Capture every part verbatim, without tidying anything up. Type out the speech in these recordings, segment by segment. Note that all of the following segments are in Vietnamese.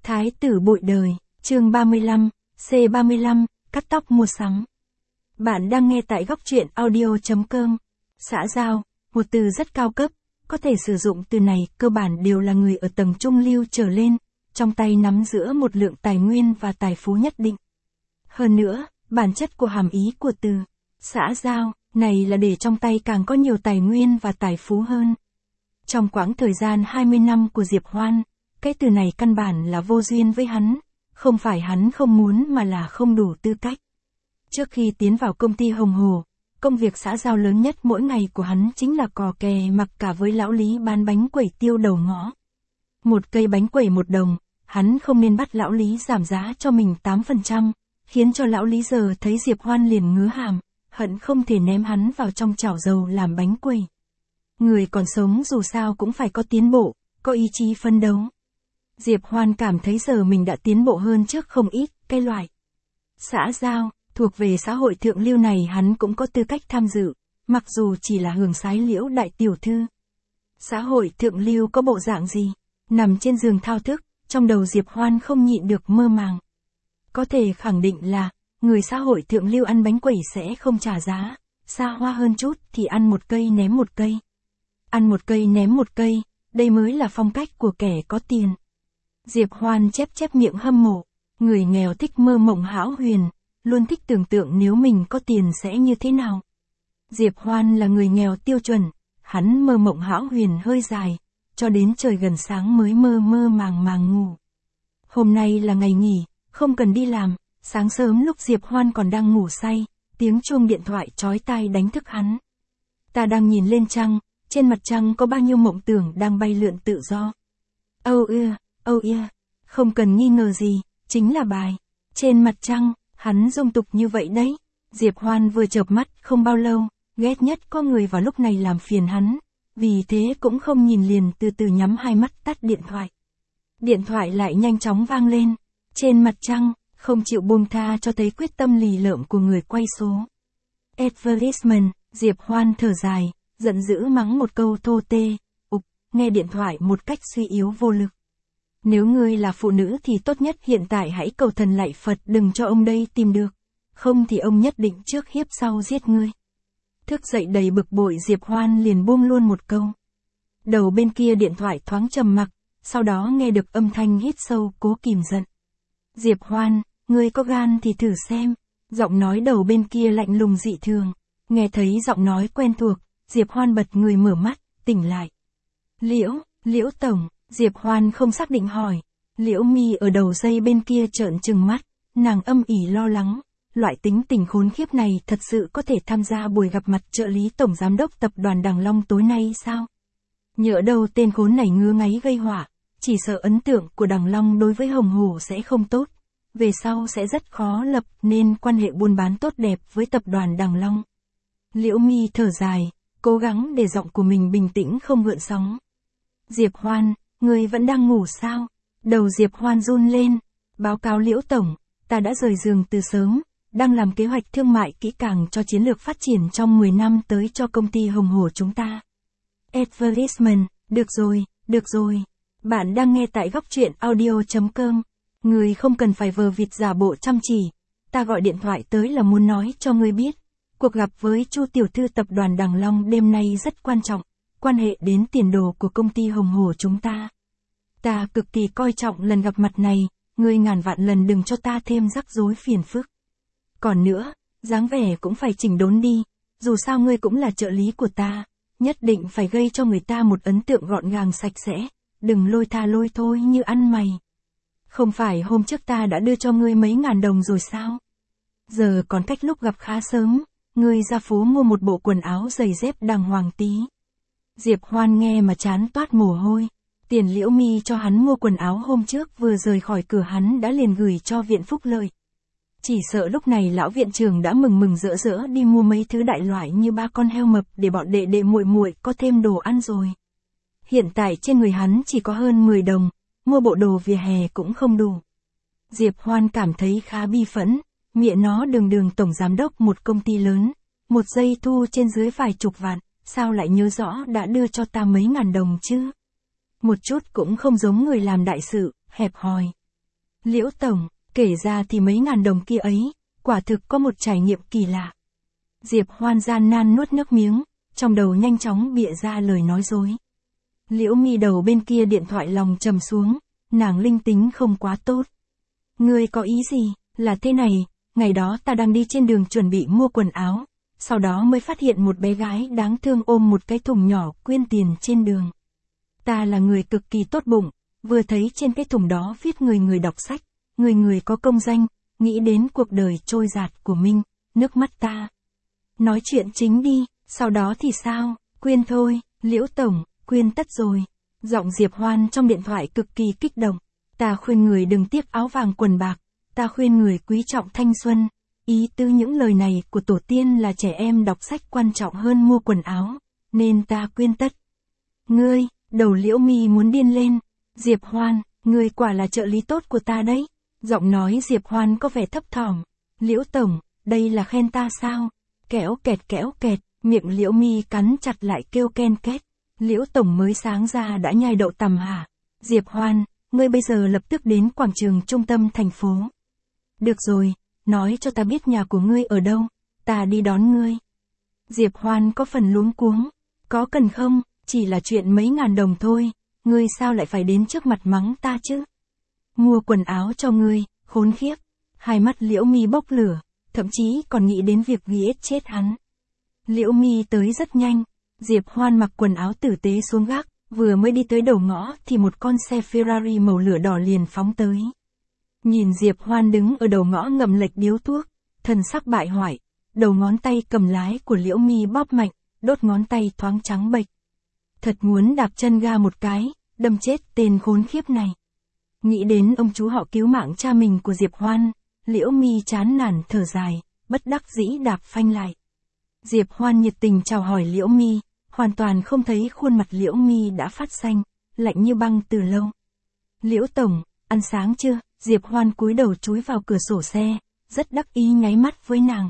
Thái tử bội đời, chương ba mươi lăm, C ba mươi lăm, cắt tóc mua sắm. Bạn đang nghe tại góc truyện audio.com. Xã giao, một từ rất cao cấp, có thể sử dụng từ này cơ bản đều là người ở tầng trung lưu trở lên, trong tay nắm giữ một lượng tài nguyên và tài phú nhất định. Hơn nữa, bản chất của hàm ý của từ xã giao này là để trong tay càng có nhiều tài nguyên và tài phú hơn. Trong quãng thời gian hai mươi năm của Diệp Hoan, cái từ này căn bản là vô duyên với hắn, không phải hắn không muốn mà là không đủ tư cách. Trước khi tiến vào công ty Hồng Hồ, công việc xã giao lớn nhất mỗi ngày của hắn chính là cò kè mặc cả với lão Lý bán bánh quẩy tiêu đầu ngõ. Một cây bánh quẩy một đồng, hắn không nên bắt lão Lý giảm giá cho mình tám phần trăm, khiến cho lão Lý giờ thấy Diệp Hoan liền ngứa hàm, hận không thể ném hắn vào trong chảo dầu làm bánh quẩy. Người còn sống dù sao cũng phải có tiến bộ, có ý chí phấn đấu. Diệp Hoan cảm thấy giờ mình đã tiến bộ hơn trước không ít, cái loại xã giao, thuộc về xã hội thượng lưu này hắn cũng có tư cách tham dự, mặc dù chỉ là hưởng sái liễu đại tiểu thư. Xã hội thượng lưu có bộ dạng gì? Nằm trên giường thao thức, trong đầu Diệp Hoan không nhịn được mơ màng. Có thể khẳng định là, người xã hội thượng lưu ăn bánh quẩy sẽ không trả giá, xa hoa hơn chút thì ăn một cây ném một cây. Ăn một cây ném một cây, đây mới là phong cách của kẻ có tiền. Diệp Hoan chép chép miệng hâm mộ, người nghèo thích mơ mộng hão huyền, luôn thích tưởng tượng nếu mình có tiền sẽ như thế nào. Diệp Hoan là người nghèo tiêu chuẩn, hắn mơ mộng hão huyền hơi dài, cho đến trời gần sáng mới mơ mơ màng màng ngủ. Hôm nay là ngày nghỉ, không cần đi làm, sáng sớm lúc Diệp Hoan còn đang ngủ say, tiếng chuông điện thoại chói tai đánh thức hắn. Ta đang nhìn lên trăng, trên mặt trăng có bao nhiêu mộng tưởng đang bay lượn tự do. Âu ưa, âu yeah, không cần nghi ngờ gì, chính là bài Trên mặt trăng, hắn dung tục như vậy đấy. Diệp Hoan vừa chợp mắt không bao lâu, ghét nhất có người vào lúc này làm phiền hắn, vì thế cũng không nhìn liền từ từ nhắm hai mắt tắt điện thoại. Điện thoại lại nhanh chóng vang lên, trên mặt trăng, không chịu buông tha cho thấy quyết tâm lì lợm của người quay số. Advertisement, Diệp Hoan thở dài, giận dữ mắng một câu thô tê, ục, nghe điện thoại một cách suy yếu vô lực. Nếu ngươi là phụ nữ thì tốt nhất hiện tại hãy cầu thần lạy Phật đừng cho ông đây tìm được, không thì ông nhất định trước hiếp sau giết ngươi. Thức dậy đầy bực bội Diệp Hoan liền buông luôn một câu. Đầu bên kia điện thoại thoáng trầm mặc, sau đó nghe được âm thanh hít sâu cố kìm giận. Diệp Hoan, ngươi có gan thì thử xem. Giọng nói đầu bên kia lạnh lùng dị thường, nghe thấy giọng nói quen thuộc, Diệp Hoan bật người mở mắt, tỉnh lại. Liễu, Liễu Tổng, Diệp Hoan không xác định hỏi. Liễu Mi ở đầu dây bên kia trợn trừng mắt, nàng âm ỉ lo lắng, loại tính tình khốn khiếp này thật sự có thể tham gia buổi gặp mặt trợ lý tổng giám đốc tập đoàn Đằng Long tối nay sao? Nhỡ đâu tên khốn này ngứa ngáy gây họa, chỉ sợ ấn tượng của Đằng Long đối với Hồng Hồ sẽ không tốt, về sau sẽ rất khó lập nên quan hệ buôn bán tốt đẹp với tập đoàn Đằng Long. Liễu Mi thở dài, cố gắng để giọng của mình bình tĩnh không gợn sóng. Diệp Hoan, ngươi vẫn đang ngủ sao? Đầu Diệp Hoan run lên, báo cáo Liễu Tổng, ta đã rời giường từ sớm, đang làm kế hoạch thương mại kỹ càng cho chiến lược phát triển trong mười năm tới cho công ty Hồng Hồ chúng ta. Advertisement, được rồi, được rồi. Bạn đang nghe tại góc truyện audio.com. Ngươi không cần phải vờ vịt giả bộ chăm chỉ. Ta gọi điện thoại tới là muốn nói cho ngươi biết. Cuộc gặp với Chu tiểu thư tập đoàn Đằng Long đêm nay rất quan trọng, quan hệ đến tiền đồ của công ty Hồng Hồ chúng ta. Ta cực kỳ coi trọng lần gặp mặt này, ngươi ngàn vạn lần đừng cho ta thêm rắc rối phiền phức. Còn nữa, dáng vẻ cũng phải chỉnh đốn đi, dù sao ngươi cũng là trợ lý của ta, nhất định phải gây cho người ta một ấn tượng gọn gàng sạch sẽ, đừng lôi tha lôi thôi như ăn mày. Không phải hôm trước ta đã đưa cho ngươi mấy ngàn đồng rồi sao? Giờ còn cách lúc gặp khá sớm, ngươi ra phố mua một bộ quần áo giày dép đàng hoàng tí. Diệp Hoan nghe mà chán toát mồ hôi, tiền Liễu Mi cho hắn mua quần áo hôm trước vừa rời khỏi cửa hắn đã liền gửi cho viện phúc lợi. Chỉ sợ lúc này lão viện trưởng đã mừng mừng rỡ rỡ đi mua mấy thứ đại loại như ba con heo mập để bọn đệ đệ muội muội có thêm đồ ăn rồi. Hiện tại trên người hắn chỉ có hơn mười đồng, mua bộ đồ vỉa hè cũng không đủ. Diệp Hoan cảm thấy khá bi phẫn, mẹ nó đường đường tổng giám đốc một công ty lớn, một giây thu trên dưới vài chục vạn, sao lại nhớ rõ đã đưa cho ta mấy ngàn đồng chứ? Một chút cũng không giống người làm đại sự, hẹp hòi. Liễu Tổng, kể ra thì mấy ngàn đồng kia ấy, quả thực có một trải nghiệm kỳ lạ. Diệp Hoan gian nan nuốt nước miếng, trong đầu nhanh chóng bịa ra lời nói dối. Liễu Mi đầu bên kia điện thoại lòng trầm xuống, nàng linh tính không quá tốt. Ngươi có ý gì? Là thế này, ngày đó ta đang đi trên đường chuẩn bị mua quần áo, sau đó mới phát hiện một bé gái đáng thương ôm một cái thùng nhỏ quyên tiền trên đường. Ta là người cực kỳ tốt bụng, vừa thấy trên cái thùng đó viết người người đọc sách, người người có công danh, nghĩ đến cuộc đời trôi dạt của mình, nước mắt ta. Nói chuyện chính đi, sau đó thì sao? Quyên thôi, Liễu Tổng, quyên tất rồi. Giọng Diệp Hoan trong điện thoại cực kỳ kích động. Ta khuyên người đừng tiếc áo vàng quần bạc, ta khuyên người quý trọng thanh xuân. Ý tứ những lời này của tổ tiên là trẻ em đọc sách quan trọng hơn mua quần áo, nên ta quyên tất. Ngươi, đầu Liễu Mi muốn điên lên. Diệp Hoan, ngươi quả là trợ lý tốt của ta đấy. Giọng nói Diệp Hoan có vẻ thấp thỏm. Liễu Tổng, đây là khen ta sao? Kéo kẹt kéo kẹt, miệng Liễu Mi cắn chặt lại kêu ken két. Liễu Tổng mới sáng ra đã nhai đậu tằm hả? Diệp Hoan, ngươi bây giờ lập tức đến quảng trường trung tâm thành phố. Được rồi, nói cho ta biết nhà của ngươi ở đâu, ta đi đón ngươi. Diệp Hoan có phần luống cuống. Có cần không, chỉ là chuyện mấy ngàn đồng thôi, ngươi sao lại phải đến trước mặt mắng ta chứ? Mua quần áo cho ngươi, khốn khiếp. Hai mắt Liễu Mi bốc lửa, thậm chí còn nghĩ đến việc giết chết hắn. Liễu Mi tới rất nhanh, Diệp Hoan mặc quần áo tử tế xuống gác, vừa mới đi tới đầu ngõ thì một con xe Ferrari màu lửa đỏ liền phóng tới. Nhìn Diệp Hoan đứng ở đầu ngõ ngậm lệch điếu thuốc, thần sắc bại hoại, đầu ngón tay cầm lái của Liễu Mi bóp mạnh, đốt ngón tay thoáng trắng bệch. Thật muốn đạp chân ga một cái, đâm chết tên khốn khiếp này. Nghĩ đến ông chú họ cứu mạng cha mình của Diệp Hoan, Liễu Mi chán nản thở dài, bất đắc dĩ đạp phanh lại. Diệp Hoan nhiệt tình chào hỏi Liễu Mi, hoàn toàn không thấy khuôn mặt Liễu Mi đã phát xanh, lạnh như băng từ lâu. Liễu Tổng, ăn sáng chưa? Diệp Hoan cúi đầu chúi vào cửa sổ xe, rất đắc ý nháy mắt với nàng.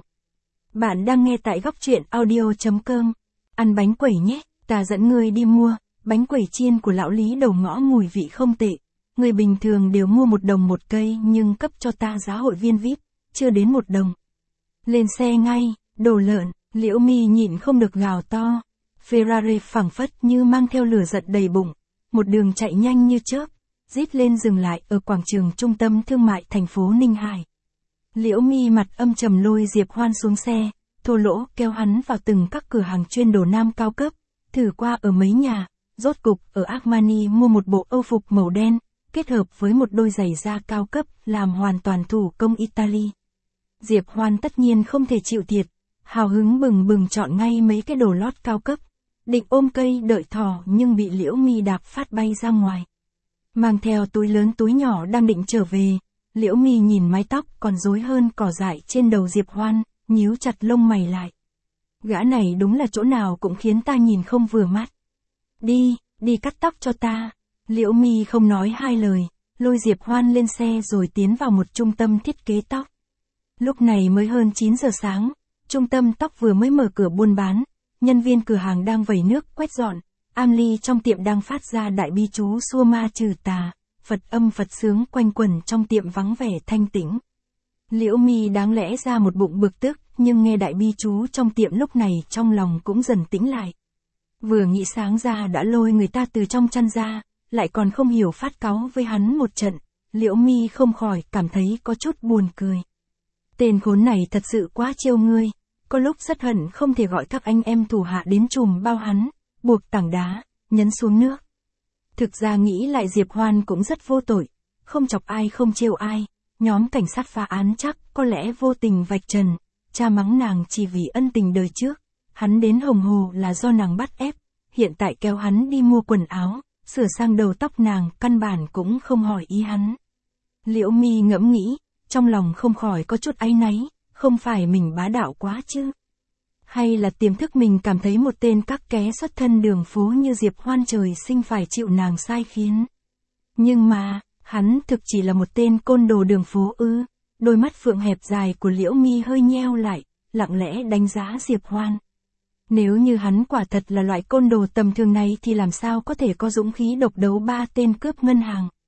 Bạn đang nghe tại góc truyện audio chấm com. Ăn bánh quẩy nhé, ta dẫn ngươi đi mua, bánh quẩy chiên của lão Lý đầu ngõ mùi vị không tệ. Người bình thường đều mua một đồng một cây nhưng cấp cho ta giá hội viên vi ai pi, chưa đến một đồng. Lên xe ngay, đồ lợn, Liễu Mi nhịn không được gào to. Ferrari phảng phất như mang theo lửa giận đầy bụng, một đường chạy nhanh như chớp, rít lên dừng lại ở quảng trường trung tâm thương mại thành phố Ninh Hải. Liễu Mi mặt âm trầm lôi Diệp Hoan xuống xe, thô lỗ kéo hắn vào từng các cửa hàng chuyên đồ nam cao cấp, thử qua ở mấy nhà, rốt cục ở Armani mua một bộ âu phục màu đen, kết hợp với một đôi giày da cao cấp làm hoàn toàn thủ công Italy. Diệp Hoan tất nhiên không thể chịu thiệt, hào hứng bừng bừng chọn ngay mấy cái đồ lót cao cấp, định ôm cây đợi thỏ nhưng bị Liễu Mi đạp phát bay ra ngoài. Mang theo túi lớn túi nhỏ đang định trở về, Liễu Mi nhìn mái tóc còn rối hơn cỏ dại trên đầu Diệp Hoan, nhíu chặt lông mày lại. Gã này đúng là chỗ nào cũng khiến ta nhìn không vừa mắt. Đi, đi cắt tóc cho ta. Liễu Mi không nói hai lời, lôi Diệp Hoan lên xe rồi tiến vào một trung tâm thiết kế tóc. Lúc này mới hơn chín giờ sáng, trung tâm tóc vừa mới mở cửa buôn bán, nhân viên cửa hàng đang vẩy nước quét dọn, Amly trong tiệm đang phát ra đại bi chú xua ma trừ tà, Phật âm Phật sướng quanh quẩn trong tiệm vắng vẻ thanh tĩnh. Liễu Mi đáng lẽ ra một bụng bực tức, nhưng nghe đại bi chú trong tiệm lúc này trong lòng cũng dần tĩnh lại. Vừa nghĩ sáng ra đã lôi người ta từ trong chăn ra, lại còn không hiểu phát cáu với hắn một trận, Liễu Mi không khỏi cảm thấy có chút buồn cười. Tên khốn này thật sự quá trêu ngươi, có lúc rất hận không thể gọi các anh em thủ hạ đến chùm bao hắn, buộc tảng đá, nhấn xuống nước. Thực ra nghĩ lại Diệp Hoan cũng rất vô tội, không chọc ai không trêu ai, nhóm cảnh sát phá án chắc có lẽ vô tình vạch trần, cha mắng nàng chỉ vì ân tình đời trước, hắn đến hồng hồ là do nàng bắt ép, hiện tại kéo hắn đi mua quần áo, sửa sang đầu tóc nàng căn bản cũng không hỏi ý hắn. Liễu Mi ngẫm nghĩ, trong lòng không khỏi có chút áy náy, không phải mình bá đạo quá chứ? Hay là tiềm thức mình cảm thấy một tên các ké xuất thân đường phố như Diệp Hoan trời sinh phải chịu nàng sai khiến? Nhưng mà, hắn thực chỉ là một tên côn đồ đường phố ư? Đôi mắt phượng hẹp dài của Liễu Mi hơi nheo lại, lặng lẽ đánh giá Diệp Hoan. Nếu như hắn quả thật là loại côn đồ tầm thường này thì làm sao có thể có dũng khí độc đấu ba tên cướp ngân hàng?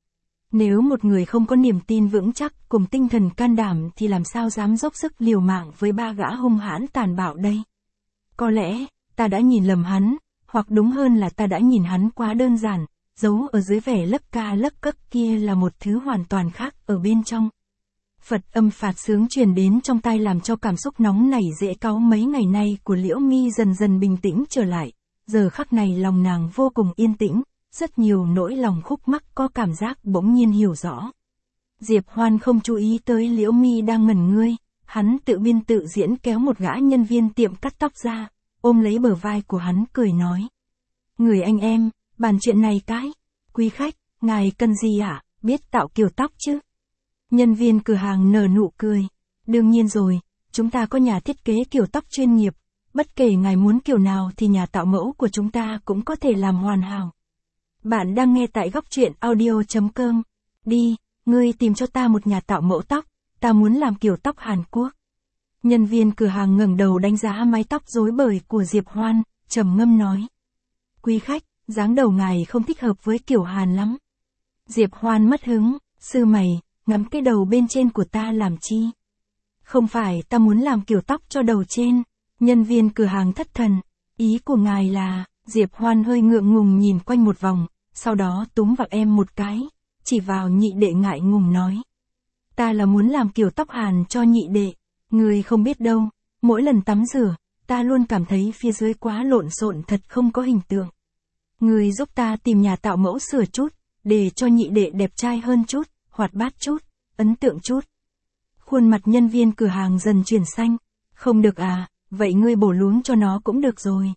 Nếu một người không có niềm tin vững chắc cùng tinh thần can đảm thì làm sao dám dốc sức liều mạng với ba gã hung hãn tàn bạo đây? Có lẽ, ta đã nhìn lầm hắn, hoặc đúng hơn là ta đã nhìn hắn quá đơn giản, giấu ở dưới vẻ lấp ca lấp cất kia là một thứ hoàn toàn khác ở bên trong. Phật âm phạt sướng truyền đến trong tai làm cho cảm xúc nóng nảy dễ cáu mấy ngày nay của Liễu Mi dần dần bình tĩnh trở lại. Giờ khắc này lòng nàng vô cùng yên tĩnh, rất nhiều nỗi lòng khúc mắc có cảm giác bỗng nhiên hiểu rõ. Diệp Hoan không chú ý tới Liễu Mi đang ngẩn ngươi, hắn tự biên tự diễn kéo một gã nhân viên tiệm cắt tóc ra, ôm lấy bờ vai của hắn cười nói. Người anh em, bàn chuyện này cái. Quý khách, ngài cần gì ạ, à? Biết tạo kiểu tóc chứ? Nhân viên cửa hàng nở nụ cười. Đương nhiên rồi, chúng ta có nhà thiết kế kiểu tóc chuyên nghiệp. Bất kể ngài muốn kiểu nào thì nhà tạo mẫu của chúng ta cũng có thể làm hoàn hảo. Bạn đang nghe tại góc truyện audio chấm com. Đi, ngươi tìm cho ta một nhà tạo mẫu tóc, ta muốn làm kiểu tóc Hàn Quốc. Nhân viên cửa hàng ngẩng đầu đánh giá mái tóc rối bời của Diệp Hoan, trầm ngâm nói. Quý khách, dáng đầu ngài không thích hợp với kiểu Hàn lắm. Diệp Hoan mất hứng, sư mày, ngắm cái đầu bên trên của ta làm chi? Không phải ta muốn làm kiểu tóc cho đầu trên. Nhân viên cửa hàng thất thần. Ý của ngài là, Diệp Hoan hơi ngượng ngùng nhìn quanh một vòng, sau đó túm vào em một cái, chỉ vào nhị đệ ngại ngùng nói. Ta là muốn làm kiểu tóc Hàn cho nhị đệ. Người không biết đâu, mỗi lần tắm rửa, ta luôn cảm thấy phía dưới quá lộn xộn thật không có hình tượng. Người giúp ta tìm nhà tạo mẫu sửa chút, để cho nhị đệ đẹp trai hơn chút, hoạt bát chút, ấn tượng chút. Khuôn mặt nhân viên cửa hàng dần chuyển xanh. Không được à, vậy ngươi bổ luống cho nó cũng được rồi.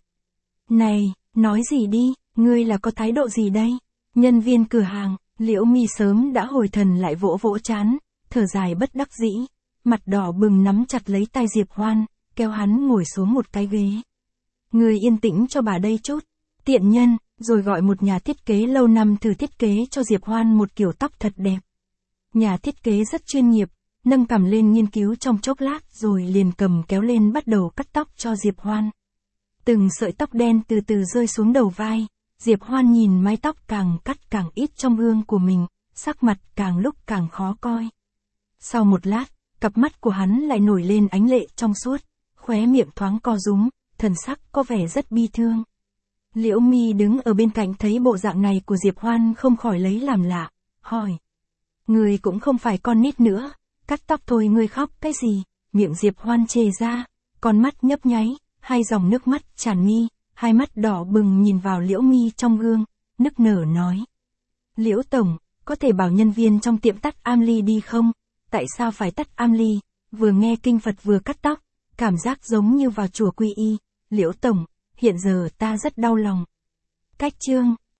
Này, nói gì đi, ngươi là có thái độ gì đây? Nhân viên cửa hàng, Liễu Mi sớm đã hồi thần lại vỗ vỗ trán, thở dài bất đắc dĩ, mặt đỏ bừng nắm chặt lấy tay Diệp Hoan, kéo hắn ngồi xuống một cái ghế. Ngươi yên tĩnh cho bà đây chút, tiện nhân, rồi gọi một nhà thiết kế lâu năm thử thiết kế cho Diệp Hoan một kiểu tóc thật đẹp. Nhà thiết kế rất chuyên nghiệp, nâng cằm lên nghiên cứu trong chốc lát rồi liền cầm kéo lên bắt đầu cắt tóc cho Diệp Hoan. Từng sợi tóc đen từ từ rơi xuống đầu vai, Diệp Hoan nhìn mái tóc càng cắt càng ít trong gương của mình, sắc mặt càng lúc càng khó coi. Sau một lát, cặp mắt của hắn lại nổi lên ánh lệ trong suốt, khóe miệng thoáng co rúm, thần sắc có vẻ rất bi thương. Liễu Mi đứng ở bên cạnh thấy bộ dạng này của Diệp Hoan không khỏi lấy làm lạ, hỏi. Người cũng không phải con nít nữa, cắt tóc thôi ngươi khóc cái gì? Miệng Diệp Hoan chề ra, con mắt nhấp nháy, hai dòng nước mắt tràn mi, hai mắt đỏ bừng nhìn vào Liễu Mi trong gương, nức nở nói. Liễu Tổng, có thể bảo nhân viên trong tiệm tắt am ly đi không? Tại sao phải tắt am ly? Vừa nghe kinh Phật vừa cắt tóc, cảm giác giống như vào chùa quy y. Liễu Tổng, hiện giờ ta rất đau lòng. Cách chương